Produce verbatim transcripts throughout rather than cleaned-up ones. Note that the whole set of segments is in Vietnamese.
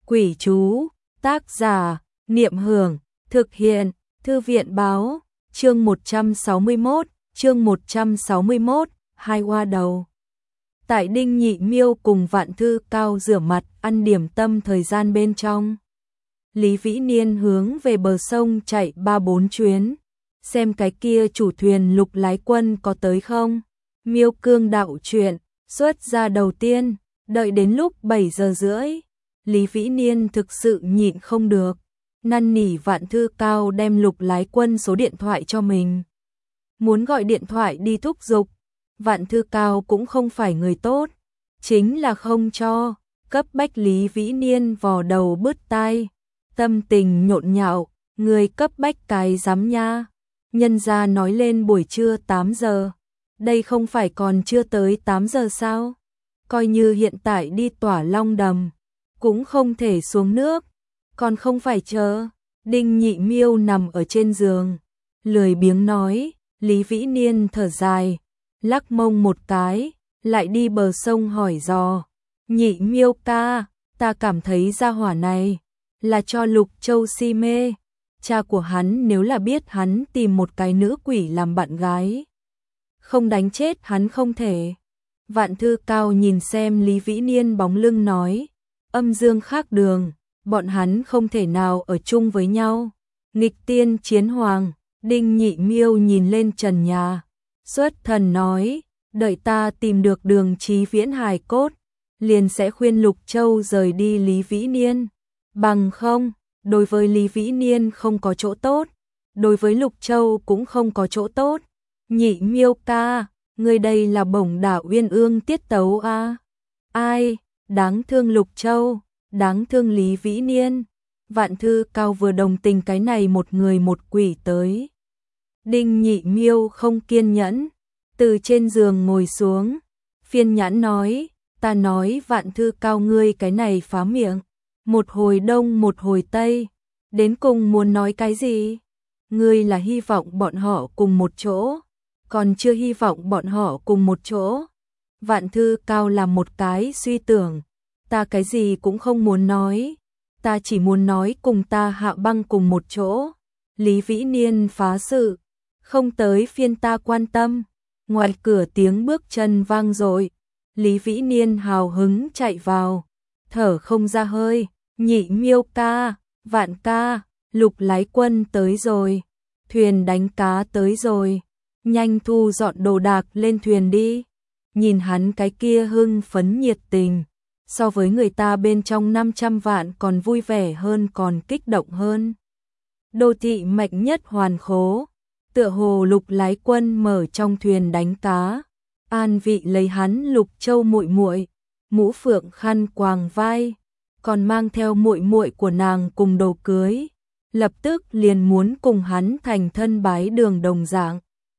Quỷ chú, tác giả, Niệm Hưởng, thực hiện, Thư viện báo, chương một trăm sáu mươi mốt, chương một trăm sáu mươi mốt, hai hoa đầu. Tại Đinh Nhị Miêu cùng Vạn Thư Cao rửa mặt, ăn điểm tâm thời gian bên trong. Lý Vĩ Niên hướng về bờ sông chạy ba bốn chuyến, xem cái kia chủ thuyền Lục Lái Quân có tới không. Miêu Cương đạo chuyện, xuất ra đầu tiên, đợi đến lúc bảy giờ rưỡi. Lý Vĩ Niên thực sự nhịn không được, năn nỉ Vạn Thư Cao đem Lục Lái Quân số điện thoại cho mình. Muốn gọi điện thoại đi thúc giục, Vạn Thư Cao cũng không phải người tốt, chính là không cho, cấp bách Lý Vĩ Niên vò đầu bứt tai, tâm tình nhộn nhạo, người cấp bách cái dám nha. Nhân gia nói lên buổi trưa tám giờ, đây không phải còn chưa tới tám giờ sao? Coi như hiện tại đi Tỏa Long Đầm, cũng không thể xuống nước, còn không phải chờ. Đinh Nhị Miêu nằm ở trên giường, lười biếng nói. Lý Vĩ Niên thở dài, lắc mông một cái, lại đi bờ sông hỏi dò. Nhị Miêu ca, ta cảm thấy gia hỏa này là cho Lục Châu si mê. Cha của hắn nếu là biết hắn tìm một cái nữ quỷ làm bạn gái, không đánh chết hắn không thể. Vạn Thư Cao nhìn xem Lý Vĩ Niên bóng lưng nói, âm dương khác đường, bọn hắn không thể nào ở chung với nhau. Nghịch tiên chiến hoàng. Đinh Nhị Miêu nhìn lên trần nhà, xuất thần nói, đợi ta tìm được Đường Chí Viễn hài cốt, liền sẽ khuyên Lục Châu rời đi Lý Vĩ Niên. Bằng không, đối với Lý Vĩ Niên không có chỗ tốt, đối với Lục Châu cũng không có chỗ tốt. Nhị Miêu ca, người đây là bổng đảo uyên ương tiết tấu a. À? Ai, đáng thương Lục Châu, đáng thương Lý Vĩ Niên. Vạn Thư Cao vừa đồng tình cái này một người một quỷ tới. Đinh Nhị Miêu không kiên nhẫn, từ trên giường ngồi xuống, phiên nhãn nói, ta nói Vạn Thư Cao ngươi cái này phá miệng, một hồi đông một hồi tây, đến cùng muốn nói cái gì? Ngươi là hy vọng bọn họ cùng một chỗ, còn chưa hy vọng bọn họ cùng một chỗ. Vạn Thư Cao làm một cái suy tưởng, ta cái gì cũng không muốn nói, ta chỉ muốn nói cùng ta Hạ Băng cùng một chỗ. Lý Vĩ Niên phá sự, không tới phiên ta quan tâm. Ngoài cửa tiếng bước chân vang dội, Lý Vĩ Niên hào hứng chạy vào, thở không ra hơi. Nhị Miêu ca, Vạn ca, Lục Lái Quân tới rồi, thuyền đánh cá tới rồi, nhanh thu dọn đồ đạc lên thuyền đi. Nhìn hắn cái kia hưng phấn nhiệt tình, so với người ta bên trong năm trăm vạn còn vui vẻ hơn, còn kích động hơn. Đô thị mạnh nhất hoàn khố, tựa hồ Lục Lái Quân mở trong thuyền đánh cá, an vị lấy hắn Lục Châu muội muội, mũ phượng khăn quàng vai, còn mang theo muội muội của nàng cùng đồ cưới, lập tức liền muốn cùng hắn thành thân bái đường đồng dạng.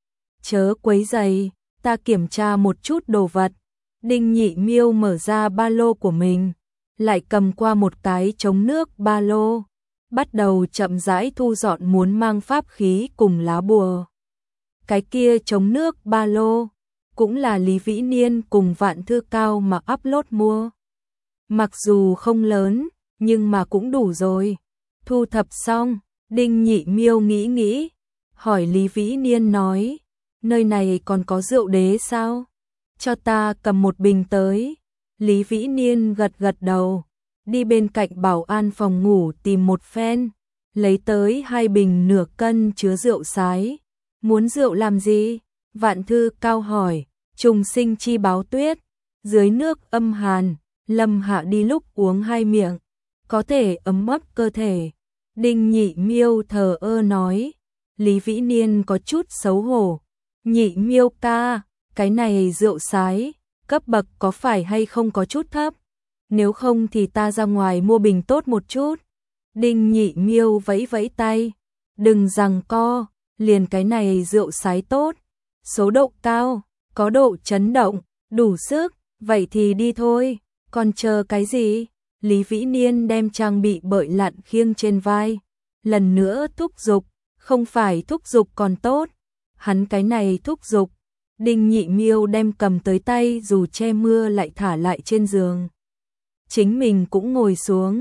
Chớ quấy rầy, ta kiểm tra một chút đồ vật. Đinh Nhị Miêu mở ra ba lô của mình, lại cầm qua một cái chống nước ba lô, bắt đầu chậm rãi thu dọn muốn mang pháp khí cùng lá bùa. Cái kia chống nước ba lô cũng là Lý Vĩ Niên cùng Vạn Thư Cao mà upload mua. Mặc dù không lớn, nhưng mà cũng đủ rồi. Thu thập xong, Đinh Nhị Miêu nghĩ nghĩ, hỏi Lý Vĩ Niên nói, nơi này còn có rượu đế sao? Cho ta cầm một bình tới. Lý Vĩ Niên gật gật đầu, đi bên cạnh bảo an phòng ngủ tìm một phen, lấy tới hai bình nửa cân chứa rượu sái. Muốn rượu làm gì? Vạn Thư Cao hỏi. Trùng sinh chi báo tuyết, dưới nước âm hàn, Lâm Hạ đi lúc uống hai miệng, có thể ấm ấp cơ thể. Đinh Nhị Miêu thờ ơ nói. Lý Vĩ Niên có chút xấu hổ. Nhị Miêu ca, cái này rượu sái, cấp bậc có phải hay không có chút thấp? Nếu không thì ta ra ngoài mua bình tốt một chút. Đinh Nhị Miêu vẫy vẫy tay. Đừng giằng co, liền cái này rượu sái tốt. Số độ cao, có độ chấn động, đủ sức, vậy thì đi thôi, còn chờ cái gì? Lý Vĩ Niên đem trang bị bợi lặn khiêng trên vai, lần nữa thúc giục, không phải thúc giục còn tốt, hắn cái này thúc giục. Đinh Nhị Miêu đem cầm tới tay dù che mưa lại thả lại trên giường. Chính mình cũng ngồi xuống,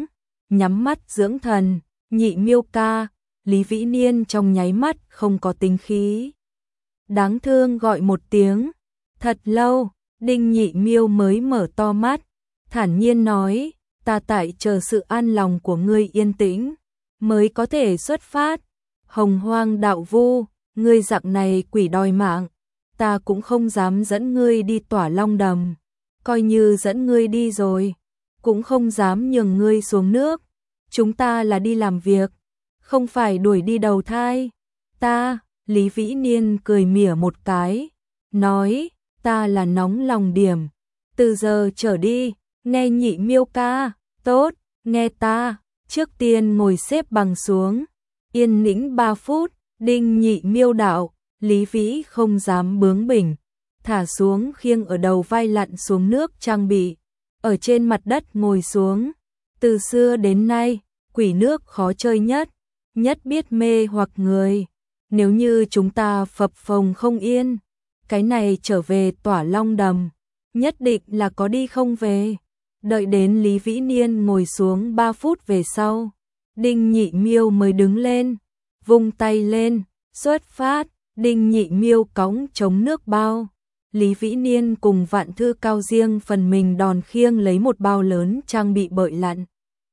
nhắm mắt dưỡng thần. Nhị Miêu ca, Lý Vĩ Niên trong nháy mắt không có tính khí. Đáng thương gọi một tiếng. Thật lâu, Đinh Nhị Miêu mới mở to mắt, thản nhiên nói, ta tại chờ sự an lòng của ngươi yên tĩnh, mới có thể xuất phát. Hồng Hoang đạo vu, ngươi dạng này quỷ đòi mạng, ta cũng không dám dẫn ngươi đi Tỏa Long Đầm, coi như dẫn ngươi đi rồi, cũng không dám nhường ngươi xuống nước. Chúng ta là đi làm việc, không phải đuổi đi đầu thai. Ta, Lý Vĩ Niên cười mỉa một cái, nói, ta là nóng lòng điểm, từ giờ trở đi, nghe Nhị Miêu ca, tốt, nghe ta. Trước tiên ngồi xếp bằng xuống, yên tĩnh ba phút. Đinh Nhị Miêu đạo, Lý Vĩ không dám bướng bỉnh, thả xuống khiêng ở đầu vai lặn xuống nước trang bị, ở trên mặt đất ngồi xuống. Từ xưa đến nay, quỷ nước khó chơi nhất, nhất biết mê hoặc người. Nếu như chúng ta phập phồng không yên, cái này trở về Tỏa Long Đầm, nhất định là có đi không về. Đợi đến Lý Vĩ Niên ngồi xuống ba phút về sau, Đinh Nhị Miêu mới đứng lên, vung tay lên, xuất phát. Đinh Nhị Miêu cõng chống nước bao, Lý Vĩ Niên cùng Vạn Thư Cao riêng phần mình đòn khiêng lấy một bao lớn trang bị bơi lặn.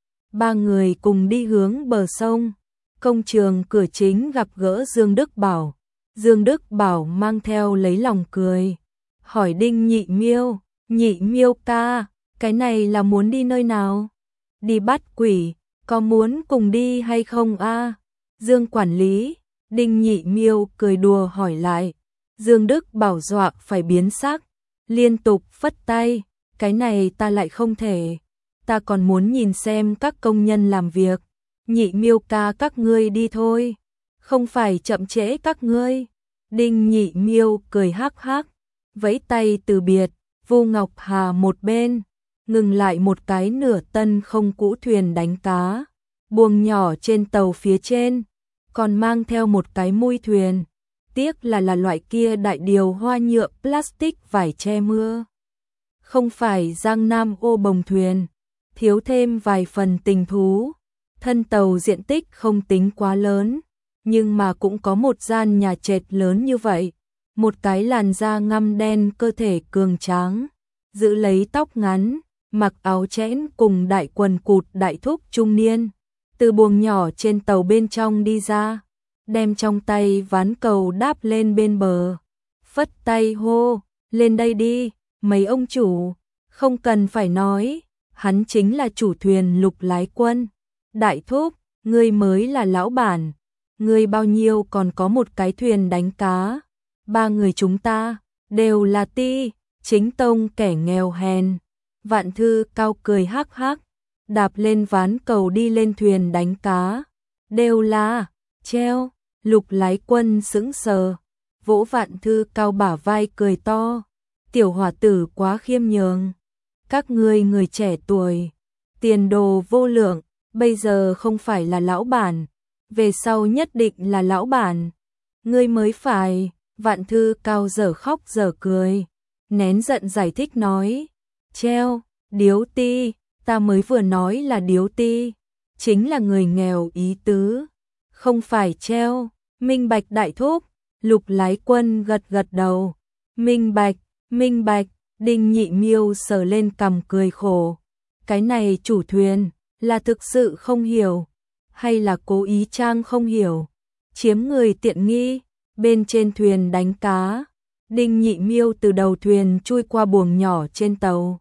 Ba người cùng đi hướng bờ sông. Công trường cửa chính gặp gỡ Dương Đức Bảo. Dương Đức Bảo mang theo lấy lòng cười, hỏi Đinh Nhị Miêu, Nhị Miêu ca, cái này là muốn đi nơi nào? Đi bắt quỷ, có muốn cùng đi hay không a? Dương quản lý, Đinh Nhị Miêu cười đùa hỏi lại. Dương Đức Bảo dọa phải biến sắc, liên tục phất tay, cái này ta lại không thể, ta còn muốn nhìn xem các công nhân làm việc. Nhị Miêu ca các ngươi đi thôi, không phải chậm trễ các ngươi. Đinh Nhị Miêu cười hắc hắc, vẫy tay từ biệt. Vu Ngọc Hà một bên, ngừng lại một cái nửa tân không cũ thuyền đánh cá, buồng nhỏ trên tàu phía trên, còn mang theo một cái mui thuyền, tiếc là là loại kia đại điều hoa nhựa plastic vải che mưa. Không phải Giang Nam ô bồng thuyền, thiếu thêm vài phần tình thú. Thân tàu diện tích không tính quá lớn, nhưng mà cũng có một gian nhà trệt lớn như vậy. Một cái làn da ngăm đen, cơ thể cường tráng, giữ lấy tóc ngắn, mặc áo chẽn cùng đại quần cụt đại thúc trung niên, từ buồng nhỏ trên tàu bên trong đi ra, đem trong tay ván cầu đáp lên bên bờ, phất tay hô, lên đây đi, mấy ông chủ. Không cần phải nói, hắn chính là chủ thuyền Lục Lái Quân. Đại thúc, ngươi mới là lão bản, ngươi bao nhiêu còn có một cái thuyền đánh cá. Ba người chúng ta đều là ti chính tông kẻ nghèo hèn. Vạn Thư Cao cười hắc hắc, đạp lên ván cầu đi lên thuyền đánh cá. Đều là treo. Lục Lái Quân sững sờ, vỗ Vạn Thư Cao bả vai cười to, tiểu hòa tử quá khiêm nhường, các ngươi người trẻ tuổi tiền đồ vô lượng, bây giờ không phải là lão bản, về sau nhất định là lão bản. Ngươi mới phải. Vạn Thư Cao dở khóc dở cười, nén giận giải thích nói, treo, điếu ti, ta mới vừa nói là điếu ti, chính là người nghèo ý tứ, không phải treo. Minh bạch đại thúc. Lục Lái Quân gật gật đầu, minh bạch, minh bạch. Đinh Nhị Miêu sờ lên cằm cười khổ, cái này chủ thuyền là thực sự không hiểu, hay là cố ý trang không hiểu, chiếm người tiện nghi. Bên trên thuyền đánh cá, Đinh Nhị Miêu từ đầu thuyền chui qua buồng nhỏ trên tàu,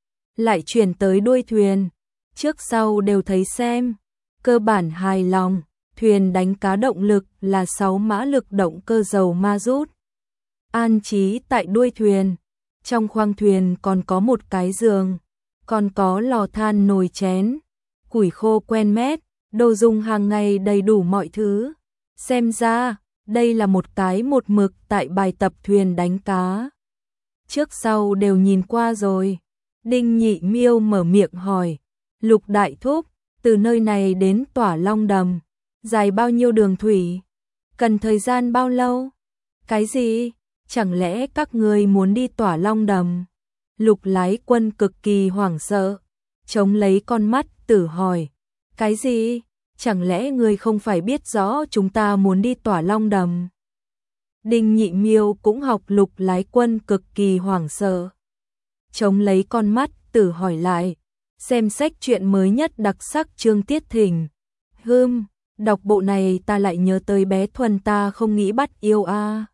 lại chuyển tới đuôi thuyền, trước sau đều thấy xem, cơ bản hài lòng. Thuyền đánh cá động lực là sáu mã lực động cơ dầu ma rút, an trí tại đuôi thuyền. Trong khoang thuyền còn có một cái giường, còn có lò than nồi chén, củi khô quen mét, đồ dùng hàng ngày đầy đủ mọi thứ. Xem ra, đây là một cái một mực tại bài tập thuyền đánh cá. Trước sau đều nhìn qua rồi. Đinh Nhị Miêu mở miệng hỏi, Lục đại thúc, từ nơi này đến Tỏa Long Đầm, dài bao nhiêu đường thủy? Cần thời gian bao lâu? Cái gì? Chẳng lẽ các ngươi muốn đi Tỏa Long Đầm? Lục Lái Quân cực kỳ hoảng sợ, chống lấy con mắt tử hỏi. Cái gì? Chẳng lẽ ngươi không phải biết rõ chúng ta muốn đi Tỏa Long Đầm? Đinh Nhị Miêu cũng học Lục Lái Quân cực kỳ hoảng sợ. Chống lấy con mắt, Tử hỏi lại, xem sách truyện mới nhất đặc sắc Trương Tiết Thỉnh. Hừm, đọc bộ này ta lại nhớ tới bé Thuần ta không nghĩ bắt yêu a.